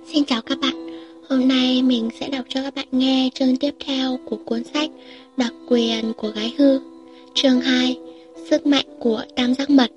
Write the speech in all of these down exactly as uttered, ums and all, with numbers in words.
Xin chào các bạn, hôm nay mình sẽ đọc cho các bạn nghe chương tiếp theo của cuốn sách Đặc quyền của gái hư. Chương hai, Sức mạnh của tam giác mật.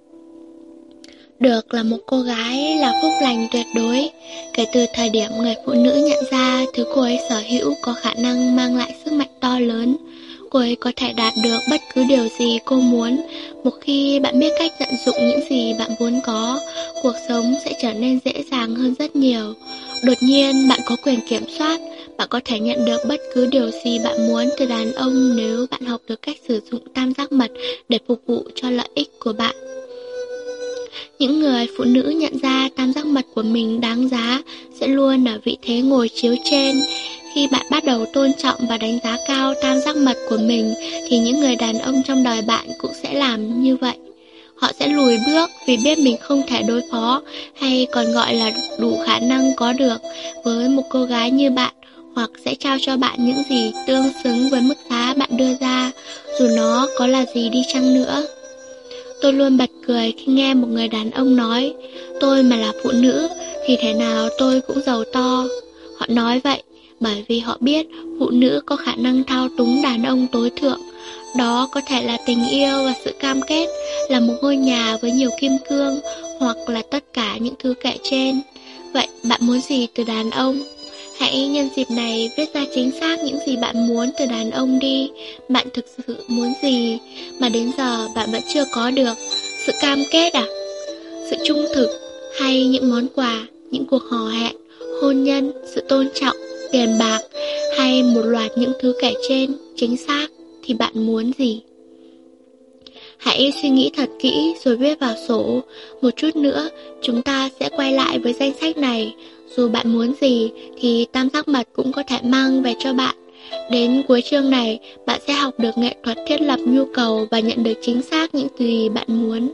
Được là một cô gái là phúc lành tuyệt đối. Kể từ thời điểm người phụ nữ nhận ra thứ cô ấy sở hữu có khả năng mang lại sức mạnh to lớn, cô ấy có thể đạt được bất cứ điều gì cô muốn. Một khi bạn biết cách tận dụng những gì bạn vốn có, cuộc sống sẽ trở nên dễ dàng hơn rất nhiều. Đột nhiên bạn có quyền kiểm soát, bạn có thể nhận được bất cứ điều gì bạn muốn từ đàn ông nếu bạn học được cách sử dụng tam giác mật để phục vụ cho lợi ích của bạn. Những người phụ nữ nhận ra tam giác mật của mình đáng giá sẽ luôn ở vị thế ngồi chiếu trên. Khi bạn bắt đầu tôn trọng và đánh giá cao tam giác mật của mình thì những người đàn ông trong đời bạn cũng sẽ làm như vậy. Họ sẽ lùi bước vì biết mình không thể đối phó, hay còn gọi là đủ khả năng có được, với một cô gái như bạn, hoặc sẽ trao cho bạn những gì tương xứng với mức giá bạn đưa ra, dù nó có là gì đi chăng nữa. Tôi luôn bật cười khi nghe một người đàn ông nói, tôi mà là phụ nữ thì thế nào tôi cũng giàu to. Họ nói vậy bởi vì họ biết phụ nữ có khả năng thao túng đàn ông tối thượng. Đó có thể là tình yêu và sự cam kết, là một ngôi nhà với nhiều kim cương, hoặc là tất cả những thứ kể trên. Vậy bạn muốn gì từ đàn ông? Hãy nhân dịp này viết ra chính xác những gì bạn muốn từ đàn ông đi. Bạn thực sự muốn gì mà đến giờ bạn vẫn chưa có được? Sự cam kết à? Sự trung thực? Hay những món quà, những cuộc hò hẹn, hôn nhân, sự tôn trọng, tiền bạc, hay một loạt những thứ kể trên? Chính xác thì bạn muốn gì? Hãy suy nghĩ thật kỹ rồi viết vào sổ. Một chút nữa chúng ta sẽ quay lại với danh sách này. Dù bạn muốn gì thì tam giác mật cũng có thể mang về cho bạn. Đến cuối chương này, bạn sẽ học được nghệ thuật thiết lập nhu cầu và nhận được chính xác những gì bạn muốn.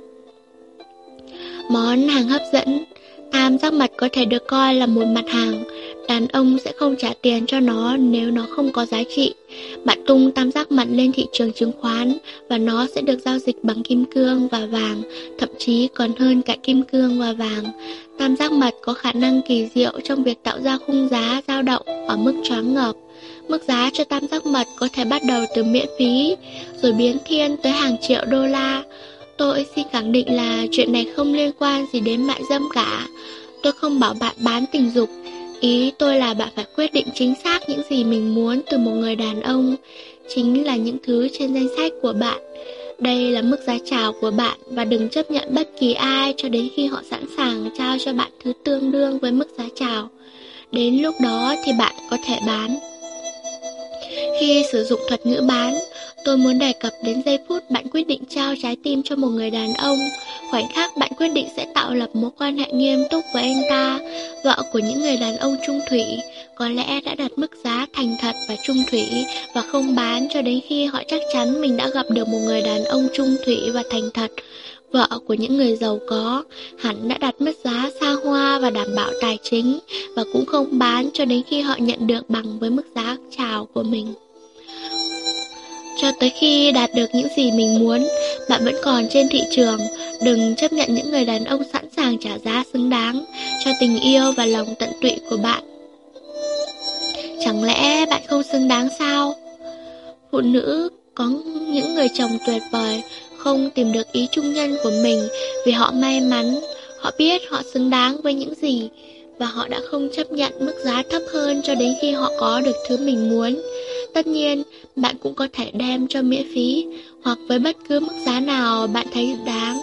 Món hàng hấp dẫn. Tam giác mật có thể được coi là một mặt hàng. Đàn ông sẽ không trả tiền cho nó nếu nó không có giá trị. Bạn tung tam giác mật lên thị trường chứng khoán và nó sẽ được giao dịch bằng kim cương và vàng, thậm chí còn hơn cả kim cương và vàng. Tam giác mật có khả năng kỳ diệu trong việc tạo ra khung giá dao động ở mức choáng ngợp. Mức giá cho tam giác mật có thể bắt đầu từ miễn phí, rồi biến thiên tới hàng triệu đô la. Tôi xin khẳng định là chuyện này không liên quan gì đến mại dâm cả. Tôi không bảo bạn bán tình dục. Ý tôi là bạn phải quyết định chính xác những gì mình muốn từ một người đàn ông. Chính là những thứ trên danh sách của bạn. Đây là mức giá chào của bạn và đừng chấp nhận bất kỳ ai cho đến khi họ sẵn sàng trao cho bạn thứ tương đương với mức giá chào. Đến lúc đó thì bạn có thể bán. Khi sử dụng thuật ngữ bán, tôi muốn đề cập đến giây phút bạn quyết định trao trái tim cho một người đàn ông. Khoảnh khắc bạn quyết định sẽ tạo lập mối quan hệ nghiêm túc với anh ta. Vợ của những người đàn ông chung thủy có lẽ đã đặt mức giá thành thật và chung thủy và không bán cho đến khi họ chắc chắn mình đã gặp được một người đàn ông chung thủy và thành thật. Vợ của những người giàu có hẳn đã đặt mức giá xa hoa và đảm bảo tài chính và cũng không bán cho đến khi họ nhận được bằng với mức giá chào của mình. Cho tới khi đạt được những gì mình muốn, bạn vẫn còn trên thị trường. Đừng chấp nhận những người đàn ông sẵn sàng trả giá xứng đáng cho tình yêu và lòng tận tụy của bạn. Chẳng lẽ bạn không xứng đáng sao? Phụ nữ có những người chồng tuyệt vời không tìm được ý chung nhân của mình vì họ may mắn. Họ biết họ xứng đáng với những gì và họ đã không chấp nhận mức giá thấp hơn cho đến khi họ có được thứ mình muốn. Tất nhiên, bạn cũng có thể đem cho miễn phí hoặc với bất cứ mức giá nào bạn thấy đáng.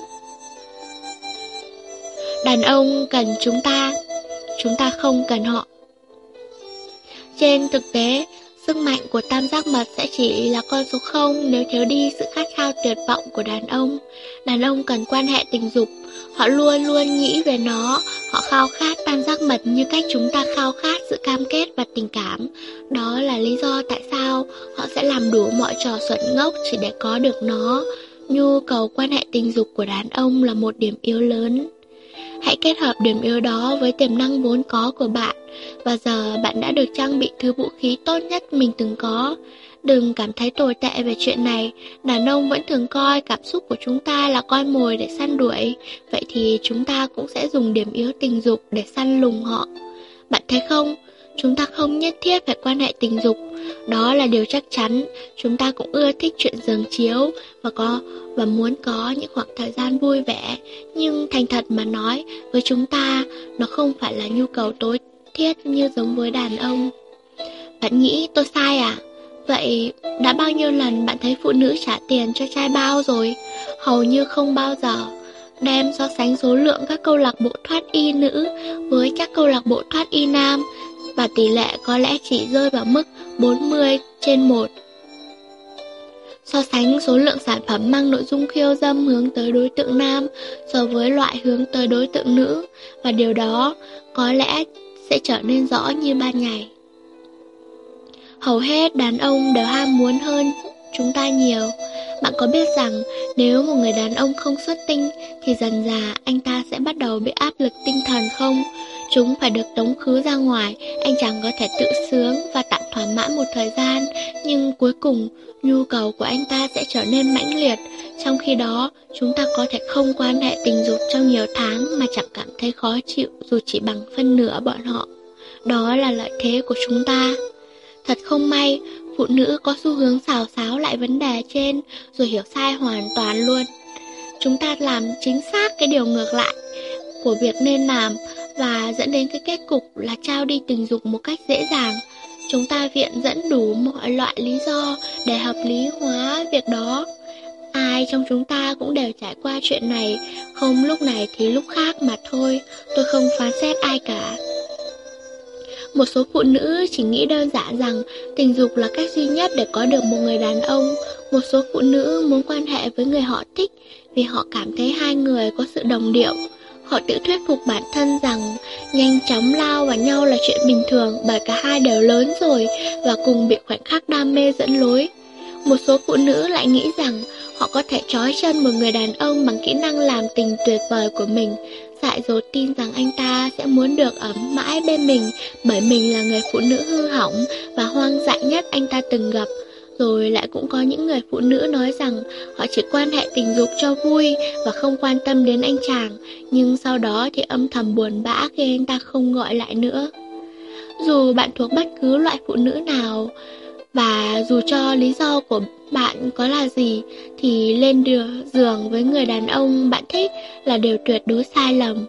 Đàn ông cần chúng ta, chúng ta không cần họ. Trên thực tế, sức mạnh của tam giác mật sẽ chỉ là con số không nếu thiếu đi sự khát khao tuyệt vọng của đàn ông. Đàn ông cần quan hệ tình dục. Họ luôn luôn nghĩ về nó. Họ khao khát tam giác mật như cách chúng ta khao khát sự cam kết và tình cảm. Đó là lý do tại sao họ sẽ làm đủ mọi trò xuẩn ngốc chỉ để có được nó. Nhu cầu quan hệ tình dục của đàn ông là một điểm yếu lớn. Hãy kết hợp điểm yếu đó với tiềm năng vốn có của bạn. Và giờ bạn đã được trang bị thứ vũ khí tốt nhất mình từng có. Đừng cảm thấy tồi tệ về chuyện này. Đàn ông vẫn thường coi cảm xúc của chúng ta là con mồi để săn đuổi. Vậy thì chúng ta cũng sẽ dùng điểm yếu tình dục để săn lùng họ. Bạn thấy không? Chúng ta không nhất thiết phải quan hệ tình dục. Đó là điều chắc chắn. Chúng ta cũng ưa thích chuyện giường chiếu và có và muốn có những khoảng thời gian vui vẻ. Nhưng thành thật mà nói, với chúng ta, nó không phải là nhu cầu tối thiết như giống với đàn ông. Bạn nghĩ tôi sai à? Vậy đã bao nhiêu lần bạn thấy phụ nữ trả tiền cho trai bao rồi? Hầu như không bao giờ. Đem so sánh số lượng các câu lạc bộ thoát y nữ với các câu lạc bộ thoát y nam, và tỷ lệ có lẽ chỉ rơi vào mức bốn mươi trên một. So sánh số lượng sản phẩm mang nội dung khiêu dâm hướng tới đối tượng nam so với loại hướng tới đối tượng nữ, và điều đó có lẽ sẽ trở nên rõ như ban ngày. Hầu hết đàn ông đều ham muốn hơn chúng ta nhiều. Bạn có biết rằng nếu một người đàn ông không xuất tinh thì dần dà anh ta sẽ bắt đầu bị áp lực tinh thần không? Chúng phải được tống khứ ra ngoài, anh chàng có thể tự sướng và tạm thỏa mãn một thời gian, nhưng cuối cùng nhu cầu của anh ta sẽ trở nên mãnh liệt. Trong khi đó, chúng ta có thể không quan hệ tình dục trong nhiều tháng mà chẳng cảm thấy khó chịu dù chỉ bằng phân nửa bọn họ. Đó là lợi thế của chúng ta. Thật không may, phụ nữ có xu hướng xào xáo lại vấn đề trên rồi hiểu sai hoàn toàn luôn. Chúng ta làm chính xác cái điều ngược lại của việc nên làm và dẫn đến cái kết cục là trao đi tình dục một cách dễ dàng. Chúng ta viện dẫn đủ mọi loại lý do để hợp lý hóa việc đó. Ai trong chúng ta cũng đều trải qua chuyện này, không lúc này thì lúc khác mà thôi. Tôi không phán xét ai cả. Một số phụ nữ chỉ nghĩ đơn giản rằng tình dục là cách duy nhất để có được một người đàn ông. Một số phụ nữ muốn quan hệ với người họ thích vì họ cảm thấy hai người có sự đồng điệu. Họ tự thuyết phục bản thân rằng nhanh chóng lao vào nhau là chuyện bình thường bởi cả hai đều lớn rồi và cùng bị khoảnh khắc đam mê dẫn lối. Một số phụ nữ lại nghĩ rằng họ có thể trói chân một người đàn ông bằng kỹ năng làm tình tuyệt vời của mình, dại dột tin rằng anh ta sẽ muốn được ở mãi bên mình bởi mình là người phụ nữ hư hỏng và hoang dại nhất anh ta từng gặp. Rồi lại cũng có những người phụ nữ nói rằng họ chỉ quan hệ tình dục cho vui và không quan tâm đến anh chàng, nhưng sau đó thì âm thầm buồn bã khi anh ta không gọi lại nữa. Dù bạn thuộc bất cứ loại phụ nữ nào, và dù cho lý do của bạn có là gì, thì lên giường với người đàn ông bạn thích là điều tuyệt đối sai lầm.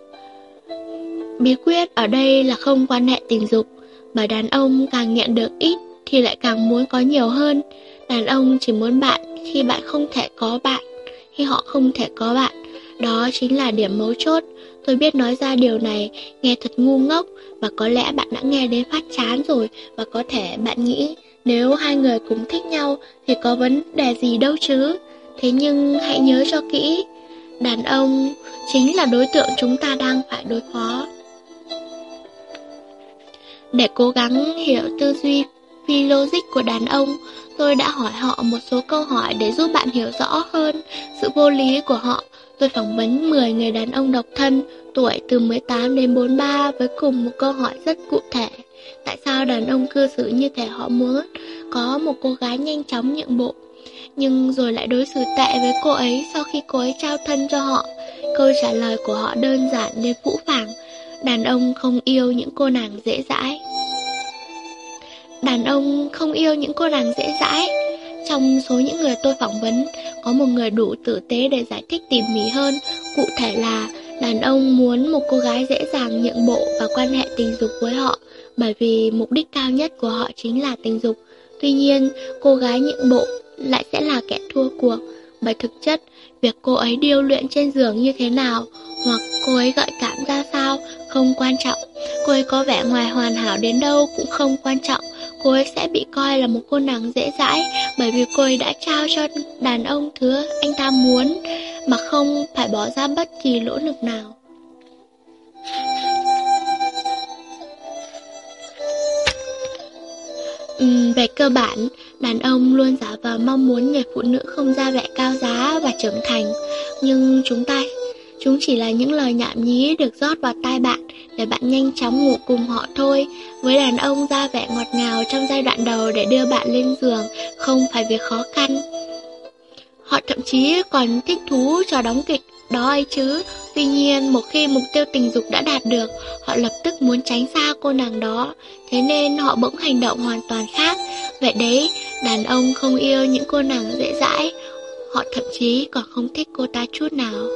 Bí quyết ở đây là không quan hệ tình dục, bởi đàn ông càng nhận được ít thì lại càng muốn có nhiều hơn. Đàn ông chỉ muốn bạn khi bạn không thể có bạn, khi họ không thể có bạn. Đó chính là điểm mấu chốt. Tôi biết nói ra điều này nghe thật ngu ngốc, và có lẽ bạn đã nghe đến phát chán rồi, và có thể bạn nghĩ nếu hai người cùng thích nhau thì có vấn đề gì đâu chứ. Thế nhưng hãy nhớ cho kỹ, đàn ông chính là đối tượng chúng ta đang phải đối phó. Để cố gắng hiểu tư duy phi logic của đàn ông, tôi đã hỏi họ một số câu hỏi để giúp bạn hiểu rõ hơn sự vô lý của họ. Tôi phỏng vấn mười người đàn ông độc thân, tuổi từ mười tám đến bốn mươi ba với cùng một câu hỏi rất cụ thể. Tại sao đàn ông cư xử như thể họ muốn có một cô gái nhanh chóng nhượng bộ, nhưng rồi lại đối xử tệ với cô ấy sau khi cô ấy trao thân cho họ? Câu trả lời của họ đơn giản đến phũ phàng: đàn ông không yêu những cô nàng dễ dãi. Đàn ông không yêu những cô nàng dễ dãi. Trong số những người tôi phỏng vấn, có một người đủ tử tế để giải thích tỉ mỉ hơn. Cụ thể là đàn ông muốn một cô gái dễ dàng nhượng bộ và quan hệ tình dục với họ, bởi vì mục đích cao nhất của họ chính là tình dục. Tuy nhiên, cô gái nhượng bộ lại sẽ là kẻ thua cuộc, bởi thực chất, việc cô ấy điêu luyện trên giường như thế nào, hoặc cô ấy gợi cảm ra sao, không quan trọng. Cô ấy có vẻ ngoài hoàn hảo đến đâu cũng không quan trọng. Cô ấy sẽ bị coi là một cô nàng dễ dãi, bởi vì cô ấy đã trao cho đàn ông thứ anh ta muốn, mà không phải bỏ ra bất kỳ nỗ lực nào. Uhm, về cơ bản, đàn ông luôn giả vờ mong muốn người phụ nữ không ra vẻ cao giá và trưởng thành, nhưng chúng ta chúng chỉ là những lời nhảm nhí được rót vào tai bạn để bạn nhanh chóng ngủ cùng họ thôi. Với đàn ông, ra vẻ ngọt ngào trong giai đoạn đầu để đưa bạn lên giường không phải việc khó khăn. Họ thậm chí còn thích thú trò đóng kịch đó ấy chứ. Tuy nhiên, một khi mục tiêu tình dục đã đạt được, họ lập tức muốn tránh xa cô nàng đó, thế nên họ bỗng hành động hoàn toàn khác. Vậy đấy, đàn ông không yêu những cô nàng dễ dãi, họ thậm chí còn không thích cô ta chút nào.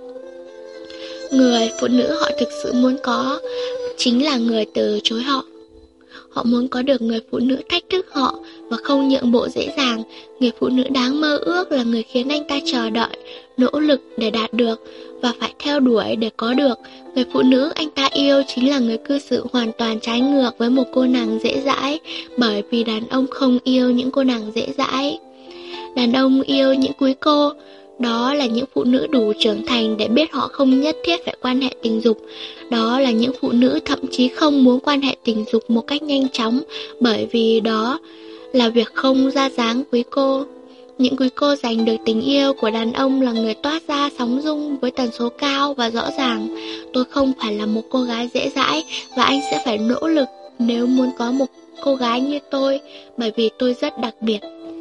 Người phụ nữ họ thực sự muốn có chính là người từ chối họ. Họ muốn có được người phụ nữ thách thức họ và không nhượng bộ dễ dàng. Người phụ nữ đáng mơ ước là người khiến anh ta chờ đợi, nỗ lực để đạt được và phải theo đuổi để có được. Người phụ nữ anh ta yêu chính là người cư xử hoàn toàn trái ngược với một cô nàng dễ dãi, bởi vì đàn ông không yêu những cô nàng dễ dãi. Đàn ông yêu những quý cô, đó là những phụ nữ đủ trưởng thành để biết họ không nhất thiết phải quan hệ tình dục. Đó là những phụ nữ thậm chí không muốn quan hệ tình dục một cách nhanh chóng, bởi vì đó là việc không ra dáng quý cô. Những quý cô giành được tình yêu của đàn ông là người toát ra sóng rung với tần số cao và rõ ràng. Tôi không phải là một cô gái dễ dãi và anh sẽ phải nỗ lực nếu muốn có một cô gái như tôi, bởi vì tôi rất đặc biệt.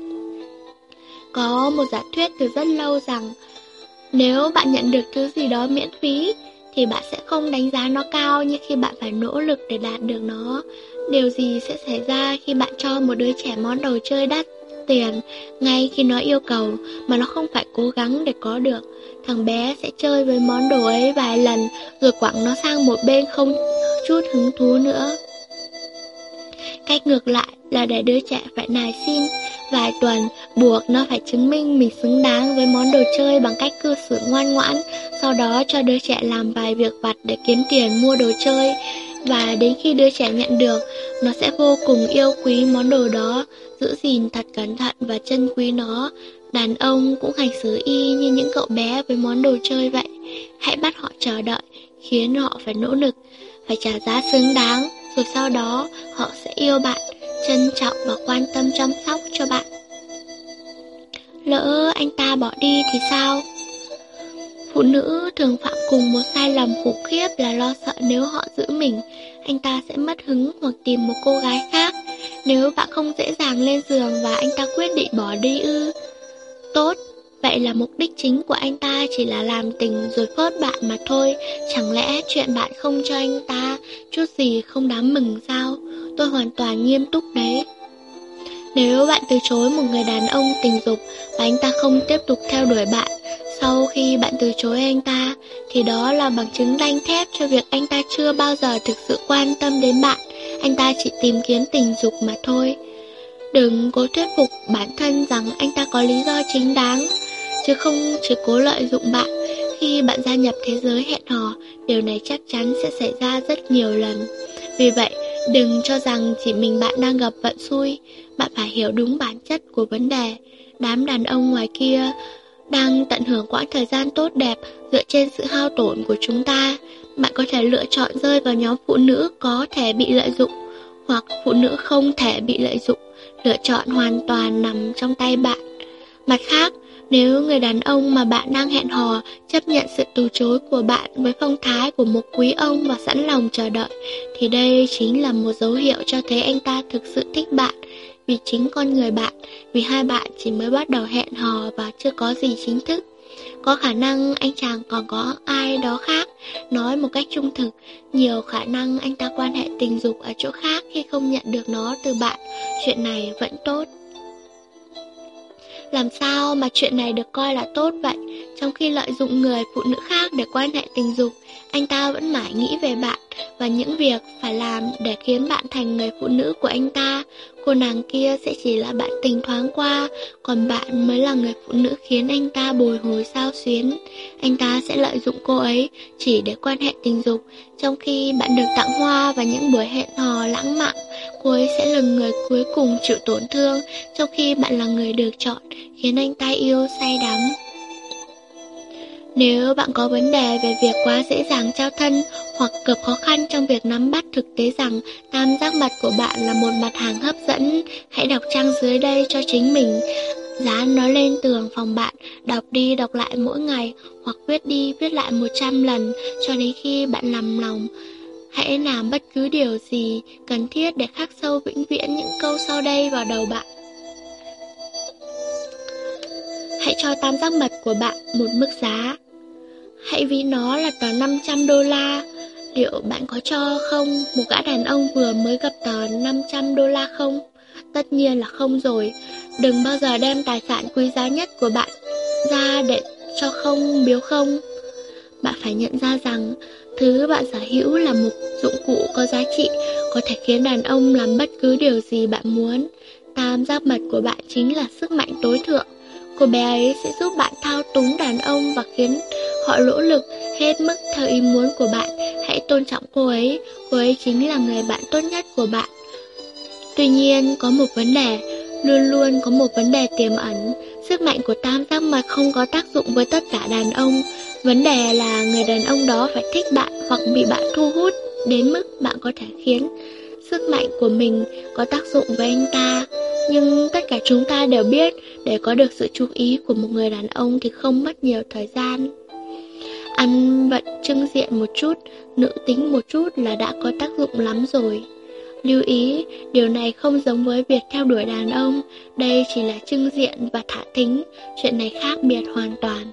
Có một giả thuyết từ rất lâu rằng nếu bạn nhận được thứ gì đó miễn phí thì bạn sẽ không đánh giá nó cao như khi bạn phải nỗ lực để đạt được nó. Điều gì sẽ xảy ra khi bạn cho một đứa trẻ món đồ chơi đắt tiền ngay khi nó yêu cầu mà nó không phải cố gắng để có được? Thằng bé sẽ chơi với món đồ ấy vài lần rồi quẳng nó sang một bên không chút hứng thú nữa. Cách ngược lại là để đứa trẻ phải nài xin vài tuần, buộc nó phải chứng minh mình xứng đáng với món đồ chơi bằng cách cư xử ngoan ngoãn, sau đó cho đứa trẻ làm vài việc vặt để kiếm tiền mua đồ chơi, và đến khi đứa trẻ nhận được, nó sẽ vô cùng yêu quý món đồ đó, giữ gìn thật cẩn thận và trân quý nó. Đàn ông cũng hành xử y như những cậu bé với món đồ chơi vậy. Hãy bắt họ chờ đợi, khiến họ phải nỗ lực, phải trả giá xứng đáng, rồi sau đó họ sẽ yêu bạn, trân trọng và quan tâm chăm sóc cho bạn. Lỡ anh ta bỏ đi thì sao? Phụ nữ thường phạm cùng một sai lầm khủng khiếp là lo sợ nếu họ giữ mình, anh ta sẽ mất hứng hoặc tìm một cô gái khác. Nếu bạn không dễ dàng lên giường và anh ta quyết định bỏ đi ư? Tốt, vậy là mục đích chính của anh ta chỉ là làm tình rồi phớt bạn mà thôi. Chẳng lẽ chuyện bạn không cho anh ta chút gì không đáng mừng sao? Tôi hoàn toàn nghiêm túc đấy. Nếu bạn từ chối một người đàn ông tình dục và anh ta không tiếp tục theo đuổi bạn sau khi bạn từ chối anh ta, thì đó là bằng chứng đanh thép cho việc anh ta chưa bao giờ thực sự quan tâm đến bạn. Anh ta chỉ tìm kiếm tình dục mà thôi. Đừng cố thuyết phục bản thân rằng anh ta có lý do chính đáng, chứ không chỉ cố lợi dụng bạn. Khi bạn gia nhập thế giới hẹn hò, điều này chắc chắn sẽ xảy ra rất nhiều lần. Vì vậy, đừng cho rằng chỉ mình bạn đang gặp vận xui. Bạn phải hiểu đúng bản chất của vấn đề. Đám đàn ông ngoài kia đang tận hưởng quãng thời gian tốt đẹp dựa trên sự hao tổn của chúng ta. Bạn có thể lựa chọn rơi vào nhóm phụ nữ có thể bị lợi dụng, hoặc phụ nữ không thể bị lợi dụng. Lựa chọn hoàn toàn nằm trong tay bạn. Mặt khác, nếu người đàn ông mà bạn đang hẹn hò chấp nhận sự từ chối của bạn với phong thái của một quý ông và sẵn lòng chờ đợi, thì đây chính là một dấu hiệu cho thấy anh ta thực sự thích bạn, vì chính con người bạn, vì hai bạn chỉ mới bắt đầu hẹn hò và chưa có gì chính thức. Có khả năng anh chàng còn có ai đó khác. Nói một cách trung thực, nhiều khả năng anh ta quan hệ tình dục ở chỗ khác khi không nhận được nó từ bạn. Chuyện này vẫn tốt. Làm sao mà chuyện này được coi là tốt vậy? Trong khi lợi dụng người phụ nữ khác để quan hệ tình dục, anh ta vẫn mãi nghĩ về bạn và những việc phải làm để khiến bạn thành người phụ nữ của anh ta. Cô nàng kia sẽ chỉ là bạn tình thoáng qua, còn bạn mới là người phụ nữ khiến anh ta bồi hồi xao xuyến. Anh ta sẽ lợi dụng cô ấy chỉ để quan hệ tình dục, trong khi bạn được tặng hoa và những buổi hẹn hò lãng mạn. Cô ấy sẽ là người cuối cùng chịu tổn thương, trong khi bạn là người được chọn, khiến anh ta yêu say đắm. Nếu bạn có vấn đề về việc quá dễ dàng trao thân hoặc gặp khó khăn trong việc nắm bắt thực tế rằng tam giác mạch của bạn là một mặt hàng hấp dẫn, hãy đọc trang dưới đây cho chính mình. Dán nó lên tường phòng bạn, đọc đi đọc lại mỗi ngày, hoặc viết đi viết lại một trăm lần cho đến khi bạn làm lòng. Hãy làm bất cứ điều gì cần thiết để khắc sâu vĩnh viễn những câu sau đây vào đầu bạn. Hãy cho tam giác mạch của bạn một mức giá. hãy ví nó là tờ năm trăm đô la. Liệu bạn có cho không một gã đàn ông vừa mới gặp tờ năm trăm đô la không? Tất nhiên là không rồi. Đừng bao giờ đem tài sản quý giá nhất của bạn ra để cho không biếu không. Bạn phải nhận ra rằng thứ bạn sở hữu là một dụng cụ có giá trị, có thể khiến đàn ông làm bất cứ điều gì bạn muốn. Tam giác mật của bạn chính là sức mạnh tối thượng. Cô bé ấy sẽ giúp bạn thao túng đàn ông và khiến họ nỗ lực hết mức theo ý muốn của bạn. Hãy tôn trọng cô ấy, cô ấy chính là người bạn tốt nhất của bạn. Tuy nhiên, có một vấn đề, luôn luôn có một vấn đề tiềm ẩn. Sức mạnh của tam giác mật không có tác dụng với tất cả đàn ông. Vấn đề là người đàn ông đó phải thích bạn hoặc bị bạn thu hút đến mức bạn có thể khiến sức mạnh của mình có tác dụng với anh ta. Nhưng tất cả chúng ta đều biết, để có được sự chú ý của một người đàn ông thì không mất nhiều thời gian. Ăn vận trưng diện một chút, nữ tính một chút là đã có tác dụng lắm rồi. Lưu ý, điều này không giống với việc theo đuổi đàn ông, đây chỉ là trưng diện và thả thính, chuyện này khác biệt hoàn toàn.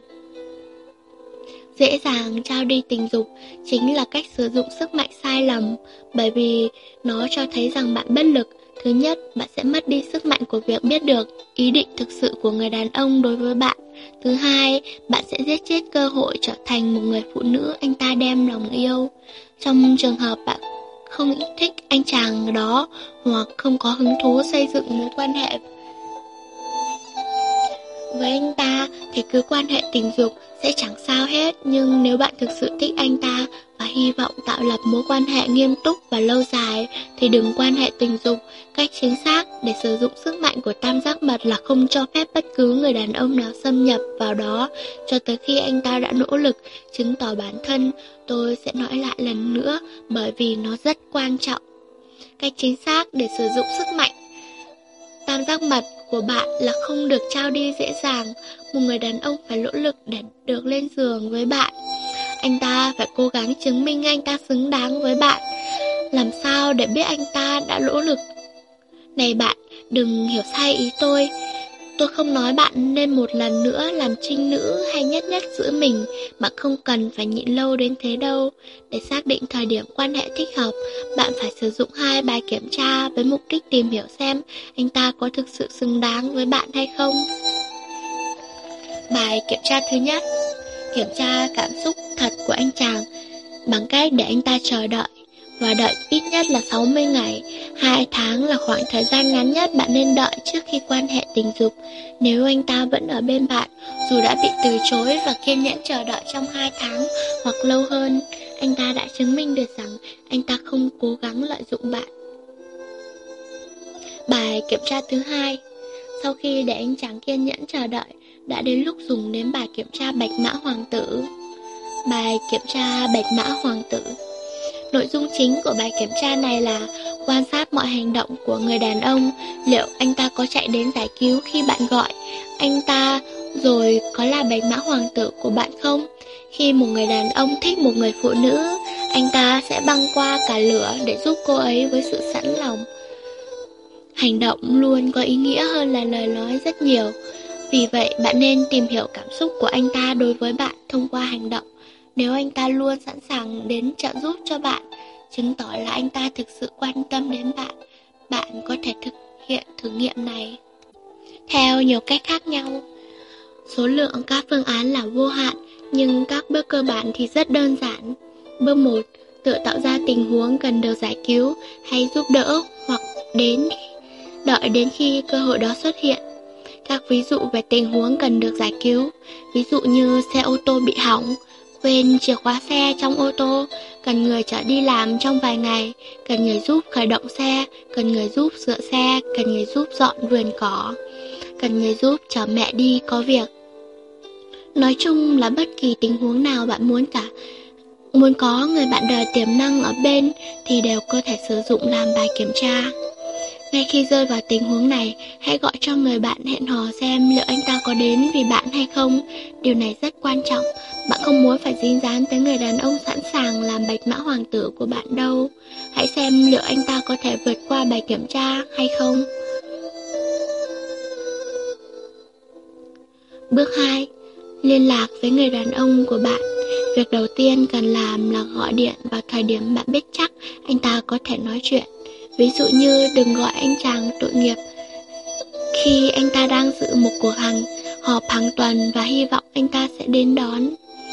Dễ dàng trao đi tình dục chính là cách sử dụng sức mạnh sai lầm, bởi vì nó cho thấy rằng bạn bất lực. Thứ nhất, bạn sẽ mất đi sức mạnh của việc biết được ý định thực sự của người đàn ông đối với bạn. Thứ hai, bạn sẽ giết chết cơ hội trở thành một người phụ nữ anh ta đem lòng yêu. Trong trường hợp bạn không thích anh chàng đó hoặc không có hứng thú xây dựng mối quan hệ với anh ta thì cứ quan hệ tình dục sẽ chẳng sao hết. Nhưng nếu bạn thực sự thích anh ta và hy vọng tạo lập mối quan hệ nghiêm túc và lâu dài thì đừng quan hệ tình dục. Cách chính xác để sử dụng sức mạnh của tam giác mật là không cho phép bất cứ người đàn ông nào xâm nhập vào đó cho tới khi anh ta đã nỗ lực chứng tỏ bản thân. Tôi sẽ nói lại lần nữa bởi vì nó rất quan trọng. Cách chính xác để sử dụng sức mạnh tam giác mật của bạn là không được trao đi dễ dàng. Một người đàn ông phải nỗ lực để được lên giường với bạn. Anh ta phải cố gắng chứng minh anh ta xứng đáng với bạn. Làm sao để biết anh ta đã nỗ lực? Này bạn, đừng hiểu sai ý tôi. Tôi không nói bạn nên một lần nữa làm trinh nữ hay nhất nhất giữ mình. Bạn không cần phải nhịn lâu đến thế đâu. Để xác định thời điểm quan hệ thích hợp, bạn phải sử dụng hai bài kiểm tra với mục đích tìm hiểu xem anh ta có thực sự xứng đáng với bạn hay không. Bài kiểm tra thứ nhất, kiểm tra cảm xúc thật của anh chàng bằng cách để anh ta chờ đợi và đợi ít nhất là sáu mươi ngày. Hai tháng là khoảng thời gian ngắn nhất bạn nên đợi trước khi quan hệ tình dục. Nếu anh ta vẫn ở bên bạn, dù đã bị từ chối và kiên nhẫn chờ đợi trong hai tháng hoặc lâu hơn, anh ta đã chứng minh được rằng anh ta không cố gắng lợi dụng bạn. Bài kiểm tra thứ hai, sau khi để anh chàng kiên nhẫn chờ đợi, đã đến lúc dùng đến bài kiểm tra bạch mã hoàng tử. Bài kiểm tra bạch mã hoàng tử. Nội dung chính của bài kiểm tra này là quan sát mọi hành động của người đàn ông. Liệu anh ta có chạy đến giải cứu khi bạn gọi anh ta rồi có là bạch mã hoàng tử của bạn không? Khi một người đàn ông thích một người phụ nữ, anh ta sẽ băng qua cả lửa để giúp cô ấy với sự sẵn lòng. Hành động luôn có ý nghĩa hơn là lời nói rất nhiều. Vì vậy, bạn nên tìm hiểu cảm xúc của anh ta đối với bạn thông qua hành động. Nếu anh ta luôn sẵn sàng đến trợ giúp cho bạn, chứng tỏ là anh ta thực sự quan tâm đến bạn. Bạn có thể thực hiện thử nghiệm này theo nhiều cách khác nhau. Số lượng các phương án là vô hạn, nhưng các bước cơ bản thì rất đơn giản. Bước một, tự tạo ra tình huống cần được giải cứu hay giúp đỡ hoặc đến đợi đến khi cơ hội đó xuất hiện. Các ví dụ về tình huống cần được giải cứu, ví dụ như xe ô tô bị hỏng, quên chìa khóa xe trong ô tô, cần người chở đi làm trong vài ngày, cần người giúp khởi động xe, cần người giúp sửa xe, cần người giúp dọn vườn cỏ, cần người giúp chở mẹ đi có việc. Nói chung là bất kỳ tình huống nào bạn muốn cả, muốn có người bạn đời tiềm năng ở bên thì đều có thể sử dụng làm bài kiểm tra. Ngay khi rơi vào tình huống này, hãy gọi cho người bạn hẹn hò xem liệu anh ta có đến vì bạn hay không. Điều này rất quan trọng. Bạn không muốn phải dính dáng tới người đàn ông sẵn sàng làm bạch mã hoàng tử của bạn đâu. Hãy xem liệu anh ta có thể vượt qua bài kiểm tra hay không. Bước hai. Liên lạc với người đàn ông của bạn. Việc đầu tiên cần làm là gọi điện vào thời điểm bạn biết chắc anh ta có thể nói chuyện. Ví dụ như đừng gọi anh chàng tội nghiệp khi anh ta đang dự một cuộc hàng họp hàng tuần và hy vọng anh ta sẽ đến đón.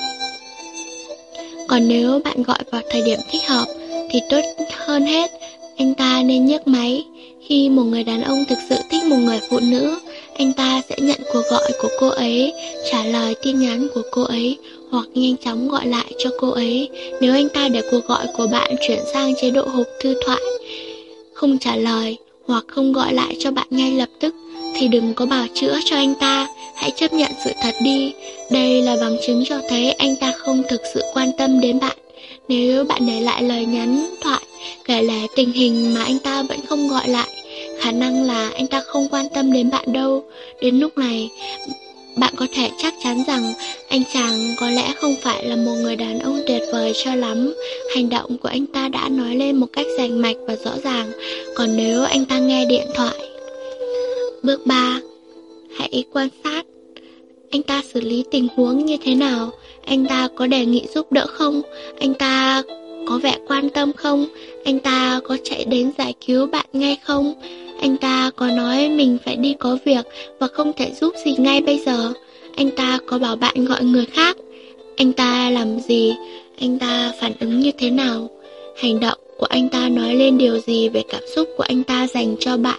Còn nếu bạn gọi vào thời điểm thích hợp thì tốt hơn hết, anh ta nên nhấc máy. Khi một người đàn ông thực sự thích một người phụ nữ, anh ta sẽ nhận cuộc gọi của cô ấy, trả lời tin nhắn của cô ấy hoặc nhanh chóng gọi lại cho cô ấy. Nếu anh ta để cuộc gọi của bạn chuyển sang chế độ hộp thư thoại, không trả lời hoặc không gọi lại cho bạn ngay lập tức, thì đừng có bào chữa cho anh ta. Hãy chấp nhận sự thật đi. Đây là bằng chứng cho thấy anh ta không thực sự quan tâm đến bạn. Nếu bạn để lại lời nhắn thoại kể lể tình hình mà anh ta vẫn không gọi lại, khả năng là anh ta không quan tâm đến bạn đâu. Đến lúc này, bạn có thể chắc chắn rằng anh chàng có lẽ không phải là một người đàn ông tuyệt vời cho lắm. Hành động của anh ta đã nói lên một cách rành mạch và rõ ràng. Còn nếu anh ta nghe điện thoại. Bước ba. Hãy quan sát anh ta xử lý tình huống như thế nào. Anh ta có đề nghị giúp đỡ không? Anh ta có vẻ quan tâm không? Anh ta có chạy đến giải cứu bạn ngay không? Anh ta có nói mình phải đi có việc và không thể giúp gì ngay bây giờ? Anh ta có bảo bạn gọi người khác? Anh ta làm gì? Anh ta phản ứng như thế nào? Hành động của anh ta nói lên điều gì về cảm xúc của anh ta dành cho bạn?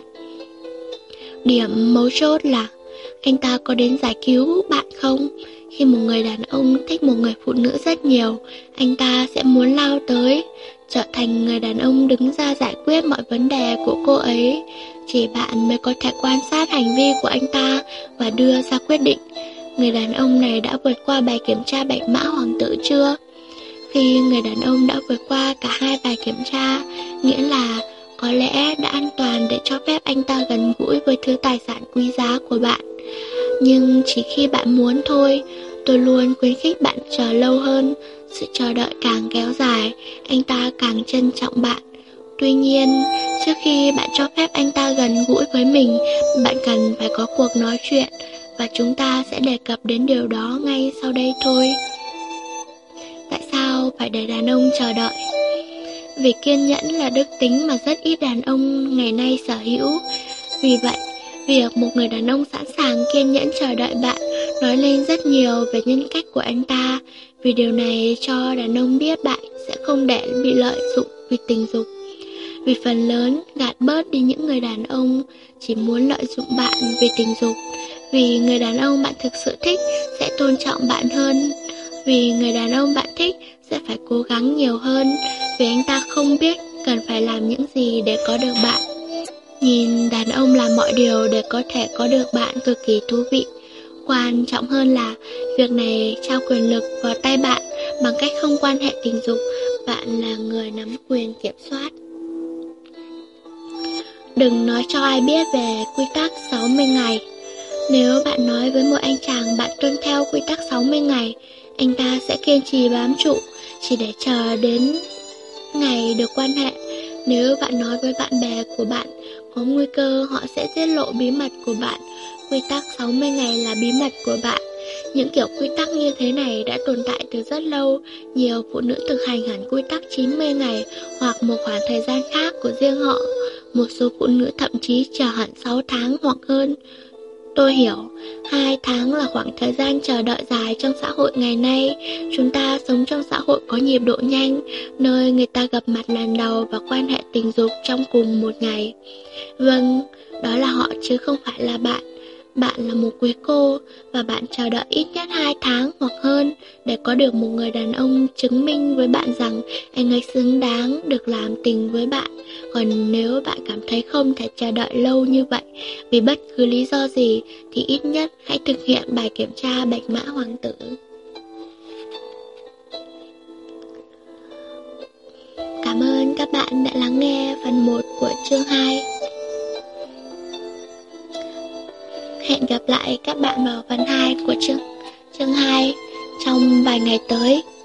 Điểm mấu chốt là anh ta có đến giải cứu bạn không? Khi một người đàn ông thích một người phụ nữ rất nhiều, anh ta sẽ muốn lao tới, trở thành người đàn ông đứng ra giải quyết mọi vấn đề của cô ấy. Chỉ bạn mới có thể quan sát hành vi của anh ta và đưa ra quyết định. Người đàn ông này đã vượt qua bài kiểm tra bạch mã hoàng tử chưa? Khi người đàn ông đã vượt qua cả hai bài kiểm tra, nghĩa là có lẽ đã an toàn để cho phép anh ta gần gũi với thứ tài sản quý giá của bạn. Nhưng chỉ khi bạn muốn thôi. Tôi luôn khuyến khích bạn chờ lâu hơn. Sự chờ đợi càng kéo dài, anh ta càng trân trọng bạn. Tuy nhiên, trước khi bạn cho phép anh ta gần gũi với mình, bạn cần phải có cuộc nói chuyện, và chúng ta sẽ đề cập đến điều đó ngay sau đây thôi. Tại sao phải để đàn ông chờ đợi? Vì kiên nhẫn là đức tính mà rất ít đàn ông ngày nay sở hữu. Vì vậy, việc một người đàn ông sẵn sàng kiên nhẫn chờ đợi bạn nói lên rất nhiều về nhân cách của anh ta. Vì điều này cho đàn ông biết bạn sẽ không để bị lợi dụng vì tình dục. Vì phần lớn gạt bớt đi những người đàn ông chỉ muốn lợi dụng bạn vì tình dục. Vì người đàn ông bạn thực sự thích sẽ tôn trọng bạn hơn. Vì người đàn ông bạn thích sẽ phải cố gắng nhiều hơn. Vì anh ta không biết cần phải làm những gì để có được bạn. Nhìn đàn ông làm mọi điều để có thể có được bạn cực kỳ thú vị. Quan trọng hơn là việc này trao quyền lực vào tay bạn bằng cách không quan hệ tình dục. Bạn là người nắm quyền kiểm soát. Đừng nói cho ai biết về quy tắc sáu mươi ngày. Nếu bạn nói với một anh chàng bạn tuân theo quy tắc sáu mươi ngày, anh ta sẽ kiên trì bám trụ chỉ để chờ đến ngày được quan hệ. Nếu bạn nói với bạn bè của bạn có nguy cơ họ sẽ tiết lộ bí mật của bạn, quy tắc sáu mươi ngày là bí mật của bạn. Những kiểu quy tắc như thế này đã tồn tại từ rất lâu. Nhiều phụ nữ thực hành hẳn quy tắc chín mươi ngày hoặc một khoảng thời gian khác của riêng họ. Một số phụ nữ thậm chí chờ hẳn sáu tháng hoặc hơn. Tôi hiểu, hai tháng là khoảng thời gian chờ đợi dài trong xã hội ngày nay. Chúng ta sống trong xã hội có nhịp độ nhanh, nơi người ta gặp mặt lần đầu và quan hệ tình dục trong cùng một ngày. Vâng, đó là họ chứ không phải là bạn. Bạn là một quý cô và bạn chờ đợi ít nhất hai tháng hoặc hơn để có được một người đàn ông chứng minh với bạn rằng anh ấy xứng đáng được làm tình với bạn. Còn nếu bạn cảm thấy không thể chờ đợi lâu như vậy vì bất cứ lý do gì thì ít nhất hãy thực hiện bài kiểm tra bạch mã hoàng tử. Cảm ơn các bạn đã lắng nghe phần một của chương hai. Hẹn gặp lại các bạn vào phần hai của chương, chương hai trong vài ngày tới.